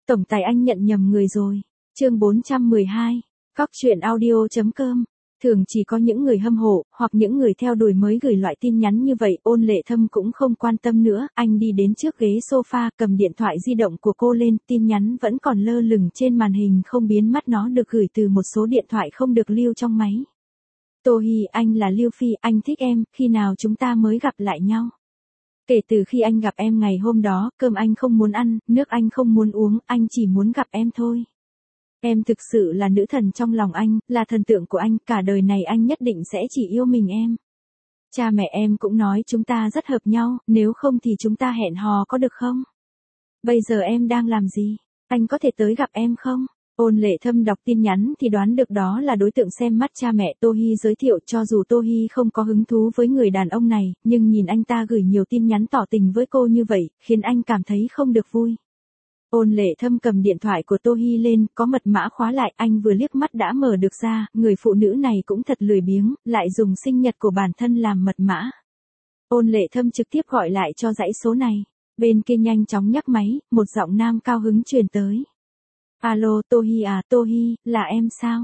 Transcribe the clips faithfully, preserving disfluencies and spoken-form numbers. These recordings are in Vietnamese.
Tổng tài anh nhận nhầm người rồi. Chương bốn trăm mười hai. Cóc truyện audio.com. Thường chỉ có những người hâm mộ, hoặc những người theo đuổi mới gửi loại tin nhắn như vậy. Ôn Lệ Thâm cũng không quan tâm nữa, anh đi đến trước ghế sofa, cầm điện thoại di động của cô lên, tin nhắn vẫn còn lơ lửng trên màn hình không biến mất, nó được gửi từ một số điện thoại không được lưu trong máy. Tô Hi, anh là Lưu Phi, anh thích em, khi nào chúng ta mới gặp lại nhau? Kể từ khi anh gặp em ngày hôm đó, cơm anh không muốn ăn, nước anh không muốn uống, anh chỉ muốn gặp em thôi. Em thực sự là nữ thần trong lòng anh, là thần tượng của anh, cả đời này anh nhất định sẽ chỉ yêu mình em. Cha mẹ em cũng nói chúng ta rất hợp nhau, nếu không thì chúng ta hẹn hò có được không? Bây giờ em đang làm gì? Anh có thể tới gặp em không? Ôn Lệ Thâm đọc tin nhắn thì đoán được đó là đối tượng xem mắt cha mẹ Tô Hi giới thiệu, cho dù Tô Hi không có hứng thú với người đàn ông này, nhưng nhìn anh ta gửi nhiều tin nhắn tỏ tình với cô như vậy, khiến anh cảm thấy không được vui. Ôn Lệ Thâm cầm điện thoại của Tô Hi lên, có mật mã khóa lại, anh vừa liếc mắt đã mở được ra, người phụ nữ này cũng thật lười biếng, lại dùng sinh nhật của bản thân làm mật mã. Ôn Lệ Thâm trực tiếp gọi lại cho dãy số này, bên kia nhanh chóng nhắc máy, một giọng nam cao hứng truyền tới. Alo, Tô Hi à, Tô Hi, là em sao?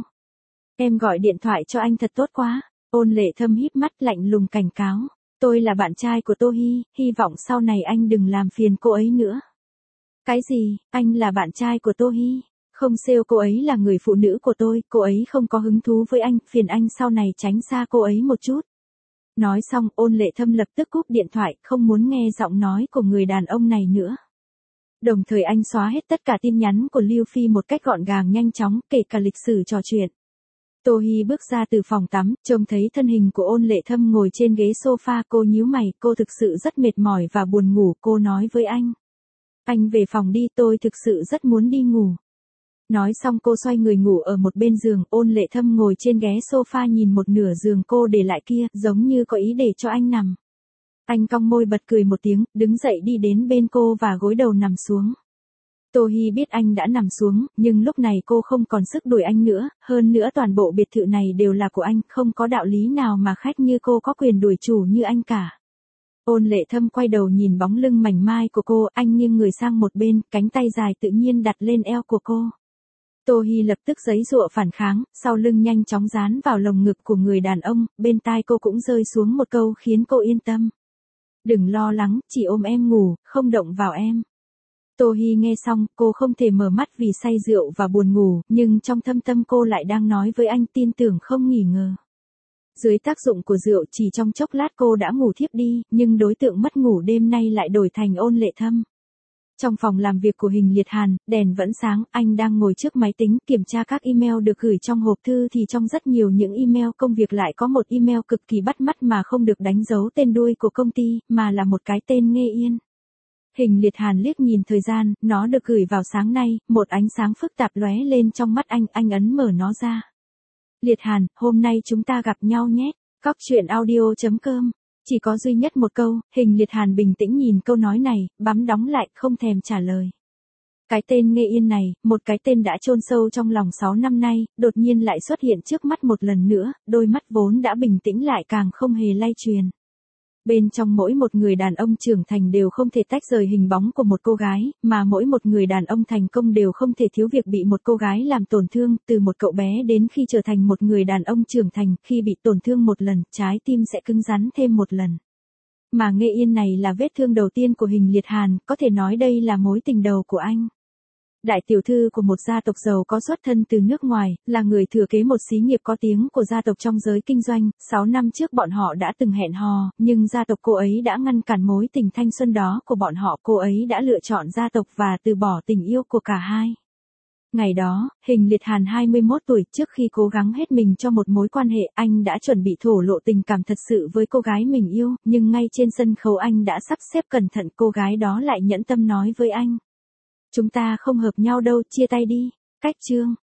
Em gọi điện thoại cho anh thật tốt quá. Ôn Lệ Thâm híp mắt lạnh lùng cảnh cáo. Tôi là bạn trai của Tô Hi, hy vọng sau này anh đừng làm phiền cô ấy nữa. Cái gì, anh là bạn trai của Tô Hi? Không, sale cô ấy là người phụ nữ của tôi, cô ấy không có hứng thú với anh, phiền anh sau này tránh xa cô ấy một chút. Nói xong, Ôn Lệ Thâm lập tức cúp điện thoại, không muốn nghe giọng nói của người đàn ông này nữa. Đồng thời anh xóa hết tất cả tin nhắn của Lưu Phi một cách gọn gàng nhanh chóng, kể cả lịch sử trò chuyện. Tô Hi bước ra từ phòng tắm, trông thấy thân hình của Ôn Lệ Thâm ngồi trên ghế sofa, cô nhíu mày, cô thực sự rất mệt mỏi và buồn ngủ, cô nói với anh. Anh về phòng đi, tôi thực sự rất muốn đi ngủ. Nói xong cô xoay người ngủ ở một bên giường, Ôn Lệ Thâm ngồi trên ghế sofa nhìn một nửa giường cô để lại kia, giống như có ý để cho anh nằm. Anh cong môi bật cười một tiếng, đứng dậy đi đến bên cô và gối đầu nằm xuống. Tô Hi biết anh đã nằm xuống, nhưng lúc này cô không còn sức đuổi anh nữa, hơn nữa toàn bộ biệt thự này đều là của anh, không có đạo lý nào mà khách như cô có quyền đuổi chủ như anh cả. Ôn Lệ Thâm quay đầu nhìn bóng lưng mảnh mai của cô, anh nghiêng người sang một bên, cánh tay dài tự nhiên đặt lên eo của cô. Tô Hi lập tức giãy giụa phản kháng, sau lưng nhanh chóng dán vào lồng ngực của người đàn ông, bên tai cô cũng rơi xuống một câu khiến cô yên tâm. Đừng lo lắng, chỉ ôm em ngủ, không động vào em. Tô Hi nghe xong, cô không thể mở mắt vì say rượu và buồn ngủ, nhưng trong thâm tâm cô lại đang nói với anh tin tưởng không nghỉ ngờ. Dưới tác dụng của rượu chỉ trong chốc lát cô đã ngủ thiếp đi, nhưng đối tượng mất ngủ đêm nay lại đổi thành Ôn Lệ Thâm. Trong phòng làm việc của Hình Liệt Hàn, đèn vẫn sáng, anh đang ngồi trước máy tính kiểm tra các email được gửi trong hộp thư thì trong rất nhiều những email công việc lại có một email cực kỳ bắt mắt mà không được đánh dấu tên đuôi của công ty, mà là một cái tên Nghê Yên. Hình Liệt Hàn liếc nhìn thời gian, nó được gửi vào sáng nay, một ánh sáng phức tạp lóe lên trong mắt anh, anh ấn mở nó ra. Liệt Hàn, hôm nay chúng ta gặp nhau nhé. Cóc truyện audio.com. Chỉ có duy nhất một câu, Hình Liệt Hàn bình tĩnh nhìn câu nói này, bấm đóng lại, không thèm trả lời. Cái tên Nghê Yên này, một cái tên đã chôn sâu trong lòng sáu năm nay, đột nhiên lại xuất hiện trước mắt một lần nữa, đôi mắt vốn đã bình tĩnh lại càng không hề lay chuyển. Bên trong mỗi một người đàn ông trưởng thành đều không thể tách rời hình bóng của một cô gái, mà mỗi một người đàn ông thành công đều không thể thiếu việc bị một cô gái làm tổn thương, từ một cậu bé đến khi trở thành một người đàn ông trưởng thành, khi bị tổn thương một lần, trái tim sẽ cứng rắn thêm một lần. Mà Nghê Yên này là vết thương đầu tiên của Hình Liệt Hàn, có thể nói đây là mối tình đầu của anh. Đại tiểu thư của một gia tộc giàu có xuất thân từ nước ngoài, là người thừa kế một xí nghiệp có tiếng của gia tộc trong giới kinh doanh, sáu năm trước bọn họ đã từng hẹn hò, nhưng gia tộc cô ấy đã ngăn cản mối tình thanh xuân đó của bọn họ, cô ấy đã lựa chọn gia tộc và từ bỏ tình yêu của cả hai. Ngày đó, Hình Liệt Hàn hai mươi mốt tuổi, trước khi cố gắng hết mình cho một mối quan hệ, anh đã chuẩn bị thổ lộ tình cảm thật sự với cô gái mình yêu, nhưng ngay trên sân khấu anh đã sắp xếp cẩn thận, cô gái đó lại nhẫn tâm nói với anh. Chúng ta không hợp nhau đâu, chia tay đi. Cách chương.